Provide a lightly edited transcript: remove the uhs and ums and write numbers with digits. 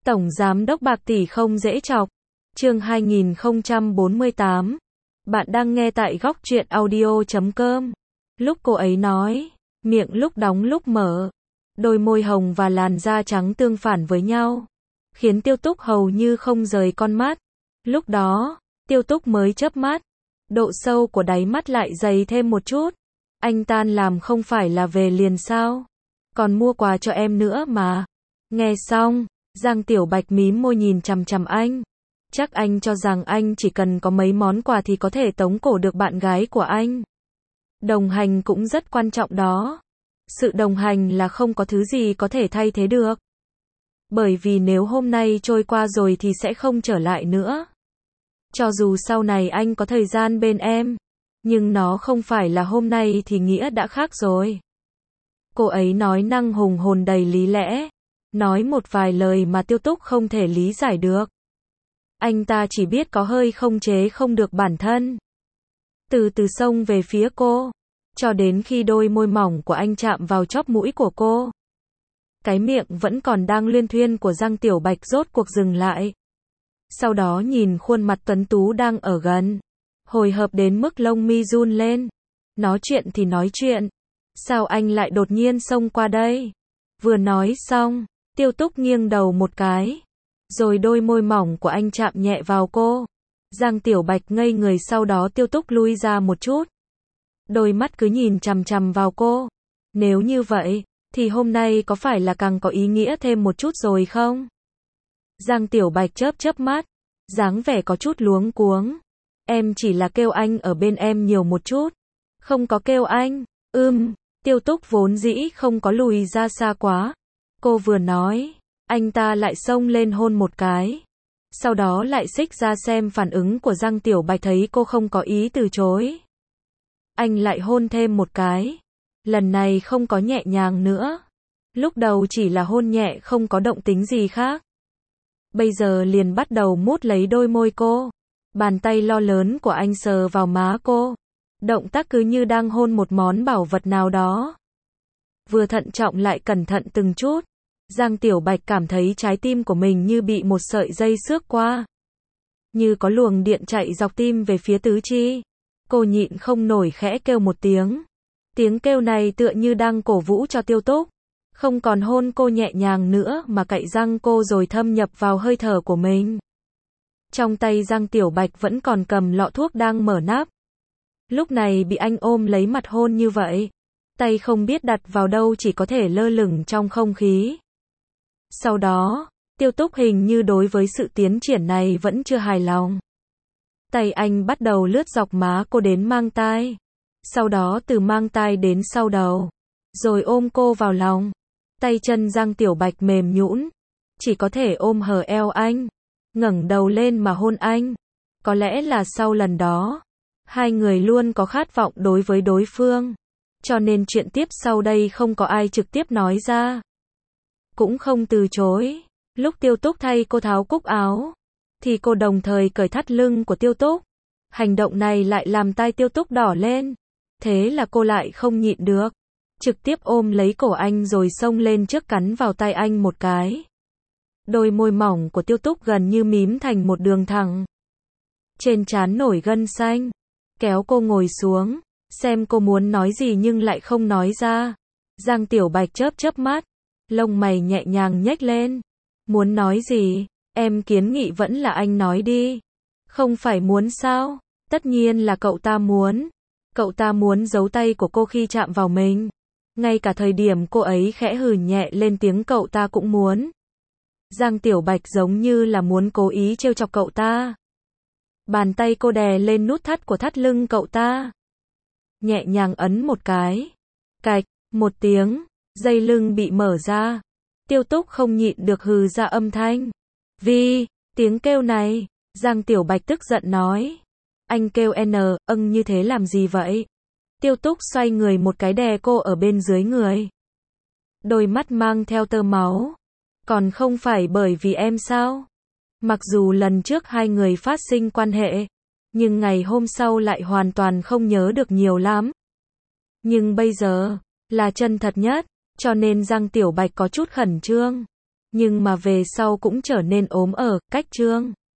Tổng giám đốc bạc tỷ không dễ chọc. Chương 2048. Bạn đang nghe tại góc truyện audio.com. Lúc cô ấy nói, miệng lúc đóng lúc mở, đôi môi hồng và làn da trắng tương phản với nhau, khiến Tiêu Túc hầu như không rời con mắt. Lúc đó, Tiêu Túc mới chớp mắt, độ sâu của đáy mắt lại dày thêm một chút. Anh tan làm không phải là về liền sao? Còn mua quà cho em nữa mà. Nghe xong, Giang Tiểu Bạch mím môi nhìn chằm chằm anh. Chắc anh cho rằng anh chỉ cần có mấy món quà thì có thể tống cổ được bạn gái của anh. Đồng hành cũng rất quan trọng đó. Sự đồng hành là không có thứ gì có thể thay thế được. Bởi vì nếu hôm nay trôi qua rồi thì sẽ không trở lại nữa. Cho dù sau này anh có thời gian bên em, nhưng nó không phải là hôm nay thì nghĩa đã khác rồi. Cô ấy nói năng hùng hồn đầy lý lẽ, nói một vài lời mà Tiêu Túc không thể lý giải được. Anh ta chỉ biết có hơi không chế không được bản thân. Từ từ xông về phía cô, cho đến khi đôi môi mỏng của anh chạm vào chóp mũi của cô. Cái miệng vẫn còn đang luyên thuyên của Giang Tiểu Bạch rốt cuộc dừng lại. Sau đó nhìn khuôn mặt tuấn tú đang ở gần, hồi hộp đến mức lông mi run lên. Nói chuyện thì nói chuyện, sao anh lại đột nhiên xông qua đây? Vừa nói xong, Tiêu Túc nghiêng đầu một cái, rồi đôi môi mỏng của anh chạm nhẹ vào cô. Giang Tiểu Bạch ngây người, sau đó Tiêu Túc lui ra một chút. Đôi mắt cứ nhìn chằm chằm vào cô. Nếu như vậy, thì hôm nay có phải là càng có ý nghĩa thêm một chút rồi không? Giang Tiểu Bạch chớp chớp mắt, dáng vẻ có chút luống cuống. Em chỉ là kêu anh ở bên em nhiều một chút, không có kêu anh. Tiêu Túc vốn dĩ không có lùi ra xa quá. Cô vừa nói, anh ta lại xông lên hôn một cái. Sau đó lại xích ra xem phản ứng của Giang Tiểu Bạch, thấy cô không có ý từ chối. Anh lại hôn thêm một cái. Lần này không có nhẹ nhàng nữa. Lúc đầu chỉ là hôn nhẹ không có động tính gì khác. Bây giờ liền bắt đầu mút lấy đôi môi cô. Bàn tay lo lớn của anh sờ vào má cô. Động tác cứ như đang hôn một món bảo vật nào đó. Vừa thận trọng lại cẩn thận từng chút. Giang Tiểu Bạch cảm thấy trái tim của mình như bị một sợi dây xước qua. Như có luồng điện chạy dọc tim về phía tứ chi. Cô nhịn không nổi khẽ kêu một tiếng. Tiếng kêu này tựa như đang cổ vũ cho Tiêu Túc. Không còn hôn cô nhẹ nhàng nữa mà cạy răng cô rồi thâm nhập vào hơi thở của mình. Trong tay Giang Tiểu Bạch vẫn còn cầm lọ thuốc đang mở nắp. Lúc này bị anh ôm lấy mặt hôn như vậy. Tay không biết đặt vào đâu, chỉ có thể lơ lửng trong không khí. Sau đó, Tiêu Túc hình như đối với sự tiến triển này vẫn chưa hài lòng. Tay anh bắt đầu lướt dọc má cô đến mang tai. Sau đó từ mang tai đến sau đầu. Rồi ôm cô vào lòng. Tay chân Giang Tiểu Bạch mềm nhũn, chỉ có thể ôm hở eo anh, ngẩng đầu lên mà hôn anh. Có lẽ là sau lần đó, hai người luôn có khát vọng đối với đối phương. Cho nên chuyện tiếp sau đây không có ai trực tiếp nói ra. Cũng không từ chối. Lúc Tiêu Túc thay cô tháo cúc áo, thì cô đồng thời cởi thắt lưng của Tiêu Túc. Hành động này lại làm tai Tiêu Túc đỏ lên. Thế là cô lại không nhịn được, trực tiếp ôm lấy cổ anh rồi xông lên trước cắn vào tay anh một cái. Đôi môi mỏng của Tiêu Túc gần như mím thành một đường thẳng. Trên trán nổi gân xanh. Kéo cô ngồi xuống, xem cô muốn nói gì nhưng lại không nói ra. Giang Tiểu Bạch chớp chớp mắt, lông mày nhẹ nhàng nhếch lên. Muốn nói gì? Em kiến nghị vẫn là anh nói đi. Không phải muốn sao? Tất nhiên là cậu ta muốn. Cậu ta muốn giấu tay của cô khi chạm vào mình. Ngay cả thời điểm cô ấy khẽ hừ nhẹ lên tiếng cậu ta cũng muốn. Giang Tiểu Bạch giống như là muốn cố ý trêu chọc cậu ta. Bàn tay cô đè lên nút thắt của thắt lưng cậu ta. Nhẹ nhàng ấn một cái. Cạch, một tiếng, dây lưng bị mở ra. Tiêu Túc không nhịn được hừ ra âm thanh. Vì, tiếng kêu này, Giang Tiểu Bạch tức giận nói. Anh kêu như thế làm gì vậy? Tiêu Túc xoay người một cái đè cô ở bên dưới người. Đôi mắt mang theo tơ máu. Còn không phải bởi vì em sao? Mặc dù lần trước hai người phát sinh quan hệ, nhưng ngày hôm sau lại hoàn toàn không nhớ được nhiều lắm. Nhưng bây giờ, là chân thật nhất, cho nên Giang Tiểu Bạch có chút khẩn trương. nhưng mà về sau cũng trở nên ốm ở cách Trương